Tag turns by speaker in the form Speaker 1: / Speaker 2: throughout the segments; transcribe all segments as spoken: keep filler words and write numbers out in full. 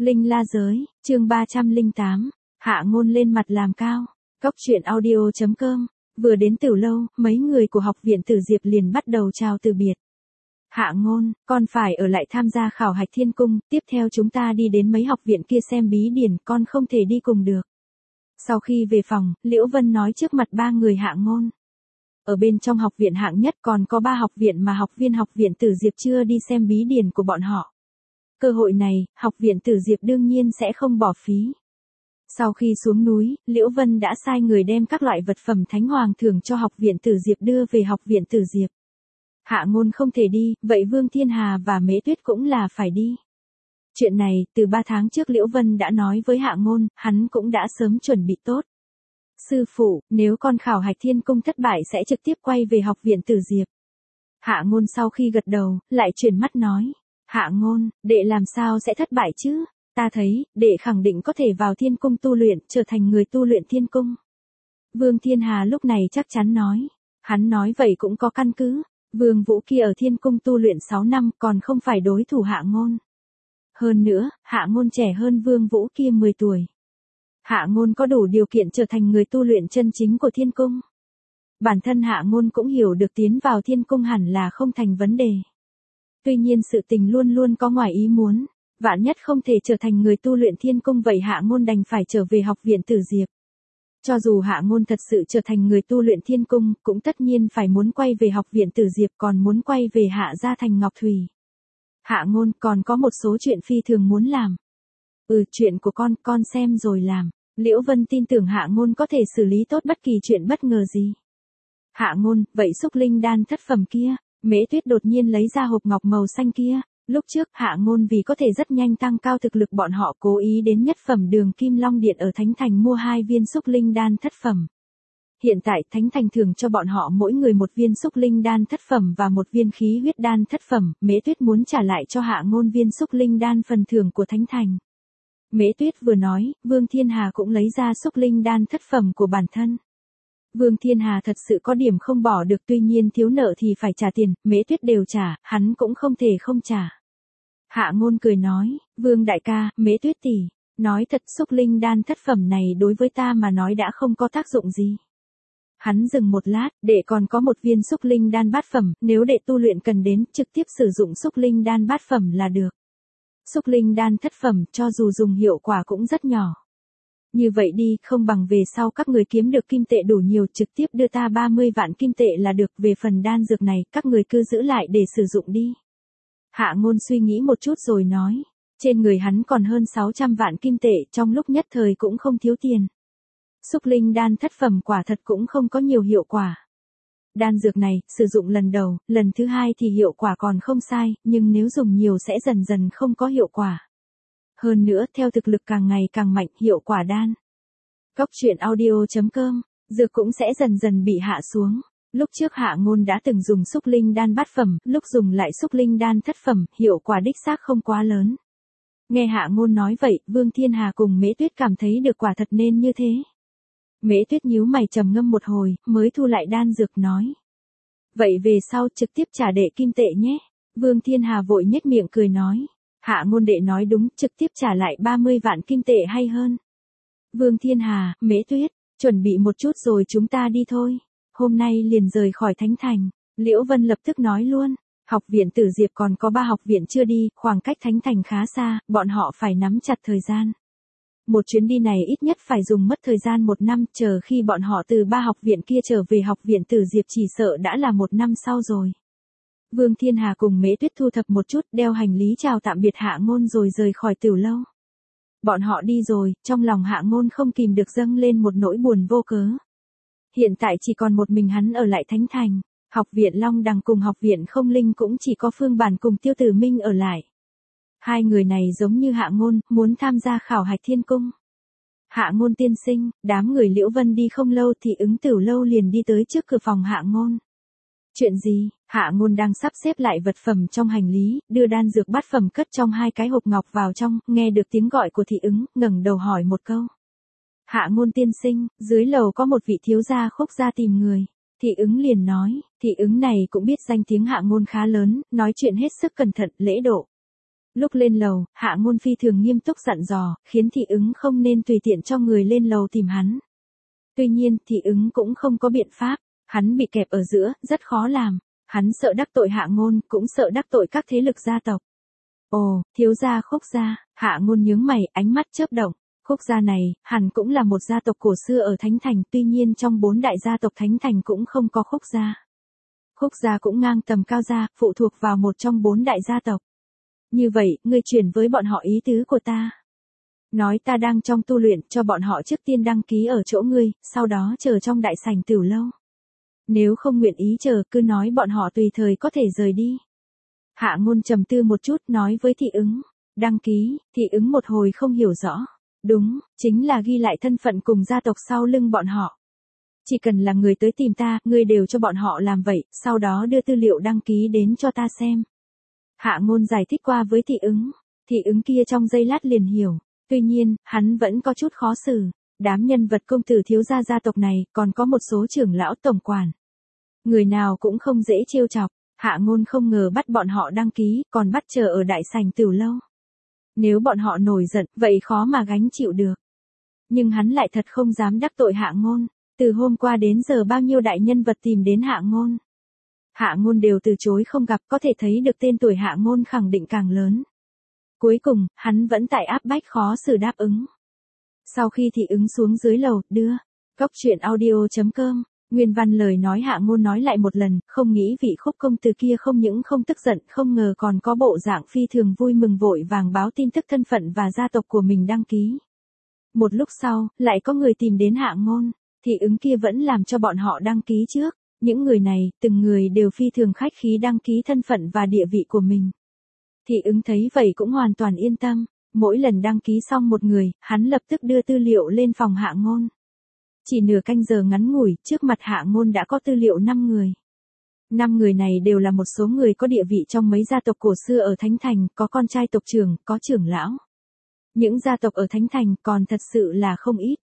Speaker 1: Linh La Giới, chương ba trăm lẻ tám, Hạ Ngôn lên mặt làm cao. Cốc truyện audio chấm com, vừa đến Tử Lâu, mấy người của học viện Tử Diệp liền bắt đầu chào từ biệt. Hạ Ngôn, con phải ở lại tham gia khảo hạch thiên cung, tiếp theo chúng ta đi đến mấy học viện kia xem bí điển, con không thể đi cùng được. Sau khi về phòng, Liễu Vân nói trước mặt ba người Hạ Ngôn. Ở bên trong học viện hạng nhất còn có ba học viện mà học viên học viện Tử Diệp chưa đi xem bí điển của bọn họ. Cơ hội này, học viện Tử Diệp đương nhiên sẽ không bỏ phí. Sau khi xuống núi, Liễu Vân đã sai người đem các loại vật phẩm thánh hoàng thưởng cho học viện Tử Diệp đưa về học viện Tử Diệp. Hạ Ngôn không thể đi, vậy Vương Thiên Hà và Mễ Tuyết cũng là phải đi. Chuyện này, từ ba tháng trước Liễu Vân đã nói với Hạ Ngôn, hắn cũng đã sớm chuẩn bị tốt. Sư phụ, nếu con khảo hạch thiên cung thất bại sẽ trực tiếp quay về học viện Tử Diệp. Hạ Ngôn sau khi gật đầu, lại chuyển mắt nói. Hạ Ngôn, đệ làm sao sẽ thất bại chứ? Ta thấy, đệ khẳng định có thể vào thiên cung tu luyện, trở thành người tu luyện thiên cung. Vương Thiên Hà lúc này chắc chắn nói. Hắn nói vậy cũng có căn cứ. Vương Vũ kia ở thiên cung tu luyện sáu năm còn không phải đối thủ Hạ Ngôn. Hơn nữa, Hạ Ngôn trẻ hơn Vương Vũ kia mười tuổi. Hạ Ngôn có đủ điều kiện trở thành người tu luyện chân chính của thiên cung. Bản thân Hạ Ngôn cũng hiểu được tiến vào thiên cung hẳn là không thành vấn đề. Tuy nhiên sự tình luôn luôn có ngoài ý muốn, vạn nhất không thể trở thành người tu luyện thiên cung vậy Hạ Ngôn đành phải trở về học viện Tử Diệp. Cho dù Hạ Ngôn thật sự trở thành người tu luyện thiên cung, cũng tất nhiên phải muốn quay về học viện Tử Diệp còn muốn quay về Hạ gia thành Ngọc Thủy. Hạ Ngôn còn có một số chuyện phi thường muốn làm. Ừ, chuyện của con, con xem rồi làm. Liễu Vân tin tưởng Hạ Ngôn có thể xử lý tốt bất kỳ chuyện bất ngờ gì. Hạ Ngôn, vậy xúc linh đan thất phẩm kia. Mễ Tuyết đột nhiên lấy ra hộp ngọc màu xanh kia. Lúc trước Hạ Ngôn vì có thể rất nhanh tăng cao thực lực bọn họ cố ý đến nhất phẩm đường Kim Long Điện ở Thánh Thành mua hai viên xúc linh đan thất phẩm. Hiện tại Thánh Thành thưởng cho bọn họ mỗi người một viên xúc linh đan thất phẩm và một viên khí huyết đan thất phẩm. Mễ Tuyết muốn trả lại cho Hạ Ngôn viên xúc linh đan phần thưởng của Thánh Thành. Mễ Tuyết vừa nói, Vương Thiên Hà cũng lấy ra xúc linh đan thất phẩm của bản thân. Vương Thiên Hà thật sự có điểm không bỏ được, tuy nhiên thiếu nợ thì phải trả tiền, Mễ Tuyết đều trả, hắn cũng không thể không trả. Hạ Ngôn cười nói, Vương đại ca, Mễ Tuyết tỷ, nói thật xúc linh đan thất phẩm này đối với ta mà nói đã không có tác dụng gì. Hắn dừng một lát, đệ còn có một viên xúc linh đan bát phẩm, nếu đệ tu luyện cần đến, trực tiếp sử dụng xúc linh đan bát phẩm là được. Xúc linh đan thất phẩm, cho dù dùng hiệu quả cũng rất nhỏ. Như vậy đi, không bằng về sau các người kiếm được kim tệ đủ nhiều trực tiếp đưa ta ba mươi vạn kim tệ là được, về phần đan dược này, các người cứ giữ lại để sử dụng đi. Hạ Ngôn suy nghĩ một chút rồi nói, trên người hắn còn hơn sáu trăm vạn kim tệ, trong lúc nhất thời cũng không thiếu tiền. Xúc linh đan thất phẩm quả thật cũng không có nhiều hiệu quả. Đan dược này, sử dụng lần đầu, lần thứ hai thì hiệu quả còn không sai, nhưng nếu dùng nhiều sẽ dần dần không có hiệu quả. Hơn nữa, theo thực lực càng ngày càng mạnh, hiệu quả đan. Cốc truyện audio chấm com, dược cũng sẽ dần dần bị hạ xuống. Lúc trước Hạ Ngôn đã từng dùng xúc linh đan bát phẩm, lúc dùng lại xúc linh đan thất phẩm, hiệu quả đích xác không quá lớn. Nghe Hạ Ngôn nói vậy, Vương Thiên Hà cùng Mễ Tuyết cảm thấy được quả thật nên như thế. Mễ Tuyết nhíu mày trầm ngâm một hồi, mới thu lại đan dược nói. Vậy về sau trực tiếp trả đệ kim tệ nhé. Vương Thiên Hà vội nhếch miệng cười nói. Hạ Ngôn đệ nói đúng, trực tiếp trả lại ba mươi vạn kim tệ hay hơn. Vương Thiên Hà, Mễ Tuyết, chuẩn bị một chút rồi chúng ta đi thôi. Hôm nay liền rời khỏi Thánh Thành. Liễu Vân lập tức nói luôn. Học viện Tử Diệp còn có ba học viện chưa đi, khoảng cách Thánh Thành khá xa, bọn họ phải nắm chặt thời gian. Một chuyến đi này ít nhất phải dùng mất thời gian một năm, chờ khi bọn họ từ ba học viện kia trở về học viện Tử Diệp chỉ sợ đã là một năm sau rồi. Vương Thiên Hà cùng Mễ Tuyết thu thập một chút, đeo hành lý chào tạm biệt Hạ Ngôn rồi rời khỏi Tử Lâu. Bọn họ đi rồi, trong lòng Hạ Ngôn không kìm được dâng lên một nỗi buồn vô cớ. Hiện tại chỉ còn một mình hắn ở lại Thánh Thành, học viện Long Đằng cùng học viện Không Linh cũng chỉ có Phương Bản cùng Tiêu Tử Minh ở lại. Hai người này giống như Hạ Ngôn, muốn tham gia khảo hạch thiên cung. Hạ Ngôn tiên sinh, đám người Liễu Vân đi không lâu thì ứng Tử Lâu liền đi tới trước cửa phòng Hạ Ngôn. Chuyện gì? Hạ Ngôn đang sắp xếp lại vật phẩm trong hành lý, đưa đan dược bát phẩm cất trong hai cái hộp ngọc vào trong, nghe được tiếng gọi của thị ứng, ngẩng đầu hỏi một câu. Hạ Ngôn tiên sinh, dưới lầu có một vị thiếu gia Khúc gia tìm người. Thị ứng liền nói, thị ứng này cũng biết danh tiếng Hạ Ngôn khá lớn, nói chuyện hết sức cẩn thận, lễ độ. Lúc lên lầu, Hạ Ngôn phi thường nghiêm túc dặn dò, khiến Thị Ứng không nên tùy tiện cho người lên lầu tìm hắn. Tuy nhiên, Thị Ứng cũng không có biện pháp, hắn bị kẹp ở giữa, rất khó làm. Hắn sợ đắc tội Hạ Ngôn, cũng sợ đắc tội các thế lực gia tộc. Ồ, thiếu gia Khúc gia, Hạ Ngôn nhướng mày, ánh mắt chớp động. Khúc gia này, hẳn cũng là một gia tộc cổ xưa ở Thánh Thành, tuy nhiên trong bốn đại gia tộc Thánh Thành cũng không có Khúc gia. Khúc gia cũng ngang tầm Cao gia, phụ thuộc vào một trong bốn đại gia tộc. Như vậy, ngươi chuyển với bọn họ ý tứ của ta. Nói ta đang trong tu luyện, cho bọn họ trước tiên đăng ký ở chỗ ngươi, sau đó chờ trong đại sảnh Tửu lâu. Nếu không nguyện ý chờ, cứ nói bọn họ tùy thời có thể rời đi. Hạ Ngôn trầm tư một chút, nói với Thị Ứng. Đăng ký, Thị Ứng một hồi không hiểu rõ. Đúng, chính là ghi lại thân phận cùng gia tộc sau lưng bọn họ. Chỉ cần là người tới tìm ta, ngươi đều cho bọn họ làm vậy, sau đó đưa tư liệu đăng ký đến cho ta xem. Hạ Ngôn giải thích qua với Thị Ứng. Thị Ứng kia trong giây lát liền hiểu. Tuy nhiên, hắn vẫn có chút khó xử. Đám nhân vật công tử thiếu gia gia tộc này, còn có một số trưởng lão tổng quản. Người nào cũng không dễ trêu chọc. Hạ Ngôn không ngờ bắt bọn họ đăng ký, còn bắt chờ ở đại sảnh Tửu lâu. Nếu bọn họ nổi giận, vậy khó mà gánh chịu được. Nhưng hắn lại thật không dám đắc tội Hạ Ngôn. Từ hôm qua đến giờ bao nhiêu đại nhân vật tìm đến Hạ Ngôn. Hạ Ngôn đều từ chối không gặp, có thể thấy được tên tuổi Hạ Ngôn khẳng định càng lớn. Cuối cùng, hắn vẫn tại áp bách khó xử đáp ứng. Sau khi Thị Ứng xuống dưới lầu, đưa. Cốc truyện audio chấm com. Nguyên văn lời nói Hạ Ngôn nói lại một lần, không nghĩ vị Khúc công tử kia không những không tức giận, không ngờ còn có bộ dạng phi thường vui mừng vội vàng báo tin tức thân phận và gia tộc của mình đăng ký. Một lúc sau, lại có người tìm đến Hạ Ngôn, Thị Ứng kia vẫn làm cho bọn họ đăng ký trước. Những người này, từng người đều phi thường khách khí đăng ký thân phận và địa vị của mình. Thị Ứng thấy vậy cũng hoàn toàn yên tâm, mỗi lần đăng ký xong một người, hắn lập tức đưa tư liệu lên phòng Hạ Ngôn. Chỉ nửa canh giờ ngắn ngủi, trước mặt Hạ Ngôn đã có tư liệu năm người. Năm người này đều là một số người có địa vị trong mấy gia tộc cổ xưa ở Thánh Thành, có con trai tộc trưởng, có trưởng lão. Những gia tộc ở Thánh Thành còn thật sự là không ít.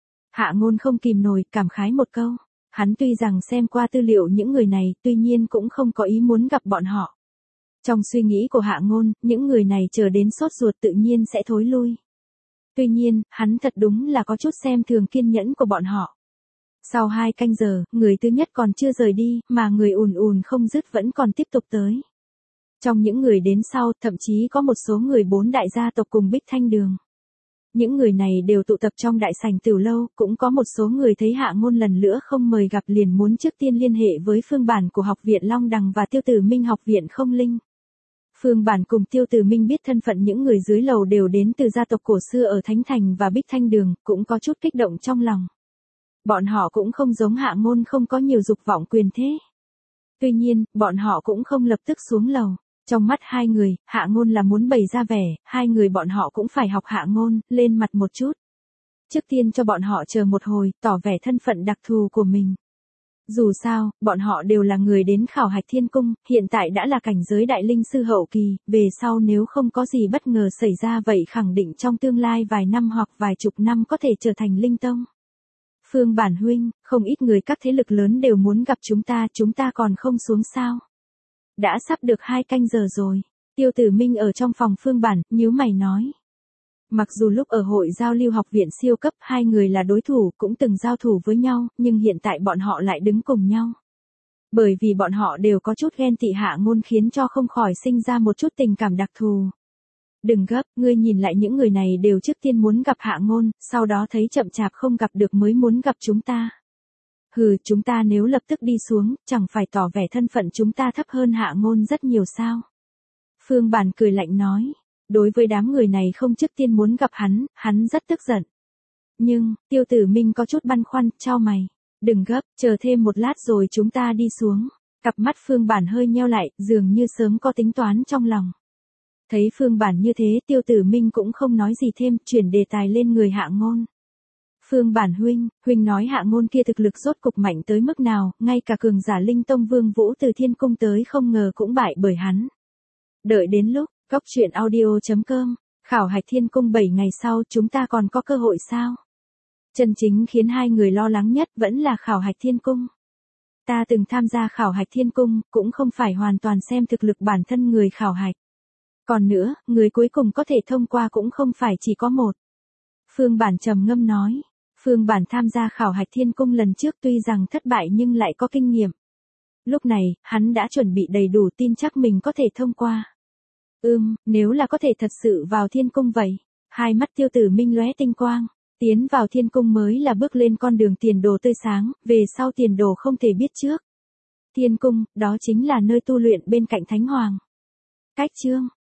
Speaker 1: Hạ Ngôn không kìm nổi, cảm khái một câu. Hắn tuy rằng xem qua tư liệu những người này, tuy nhiên cũng không có ý muốn gặp bọn họ. Trong suy nghĩ của Hạ Ngôn, những người này chờ đến sốt ruột tự nhiên sẽ thối lui. Tuy nhiên, hắn thật đúng là có chút xem thường kiên nhẫn của bọn họ. Sau hai canh giờ, người thứ nhất còn chưa rời đi, mà người ùn ùn không dứt vẫn còn tiếp tục tới. Trong những người đến sau, thậm chí có một số người bốn đại gia tộc cùng Bích Thanh Đường. Những người này đều tụ tập trong đại sảnh Tửu lâu, cũng có một số người thấy Hạ Ngôn lần nữa không mời gặp liền muốn trước tiên liên hệ với Phương Bản của Học viện Long Đằng và Tiêu Tử Minh Học viện Không Linh. Phương Bản cùng Tiêu Tử Minh biết thân phận những người dưới lầu đều đến từ gia tộc cổ xưa ở Thánh Thành và Bích Thanh Đường, cũng có chút kích động trong lòng. Bọn họ cũng không giống Hạ Ngôn không có nhiều dục vọng quyền thế. Tuy nhiên, bọn họ cũng không lập tức xuống lầu. Trong mắt hai người, Hạ Ngôn là muốn bày ra vẻ, hai người bọn họ cũng phải học Hạ Ngôn, lên mặt một chút. Trước tiên cho bọn họ chờ một hồi, tỏ vẻ thân phận đặc thù của mình. Dù sao, bọn họ đều là người đến khảo hạch thiên cung, hiện tại đã là cảnh giới đại linh sư hậu kỳ, về sau nếu không có gì bất ngờ xảy ra vậy khẳng định trong tương lai vài năm hoặc vài chục năm có thể trở thành linh tông. Phương Bản huynh, không ít người các thế lực lớn đều muốn gặp chúng ta, chúng ta còn không xuống sao? Đã sắp được hai canh giờ rồi. Tiêu Tử Minh ở trong phòng Phương Bản, nhíu mày nói. Mặc dù lúc ở hội giao lưu học viện siêu cấp hai người là đối thủ cũng từng giao thủ với nhau, nhưng hiện tại bọn họ lại đứng cùng nhau. Bởi vì bọn họ đều có chút ghen tị Hạ Ngôn khiến cho không khỏi sinh ra một chút tình cảm đặc thù. Đừng gấp, ngươi nhìn lại những người này đều trước tiên muốn gặp Hạ Ngôn, sau đó thấy chậm chạp không gặp được mới muốn gặp chúng ta. Hừ, chúng ta nếu lập tức đi xuống, chẳng phải tỏ vẻ thân phận chúng ta thấp hơn Hạ Ngôn rất nhiều sao? Phương Bản cười lạnh nói. Đối với đám người này không trước tiên muốn gặp hắn, hắn rất tức giận. Nhưng, Tiêu Tử Minh có chút băn khoăn, chau mày. Đừng gấp, chờ thêm một lát rồi chúng ta đi xuống. Cặp mắt Phương Bản hơi nheo lại, dường như sớm có tính toán trong lòng. Thấy Phương Bản như thế, Tiêu Tử Minh cũng không nói gì thêm, chuyển đề tài lên người Hạ Ngôn. Phương Bản huynh, huynh nói Hạ Ngôn kia thực lực rốt cục mạnh tới mức nào, ngay cả cường giả linh tông Vương Vũ từ Thiên Cung tới không ngờ cũng bại bởi hắn. Đợi đến lúc, Cốc truyện audio chấm com, khảo hạch thiên cung bảy ngày sau chúng ta còn có cơ hội sao? Chân chính khiến hai người lo lắng nhất vẫn là khảo hạch thiên cung. Ta từng tham gia khảo hạch thiên cung, cũng không phải hoàn toàn xem thực lực bản thân người khảo hạch. Còn nữa, người cuối cùng có thể thông qua cũng không phải chỉ có một. Phương Bản trầm ngâm nói. Phương Bản tham gia khảo hạch thiên cung lần trước tuy rằng thất bại nhưng lại có kinh nghiệm. Lúc này, hắn đã chuẩn bị đầy đủ tin chắc mình có thể thông qua. Ừm, nếu là có thể thật sự vào thiên cung vậy. Hai mắt Tiêu Tử Minh lóe tinh quang. Tiến vào thiên cung mới là bước lên con đường tiền đồ tươi sáng, về sau tiền đồ không thể biết trước. Thiên cung, đó chính là nơi tu luyện bên cạnh Thánh Hoàng. Cách chương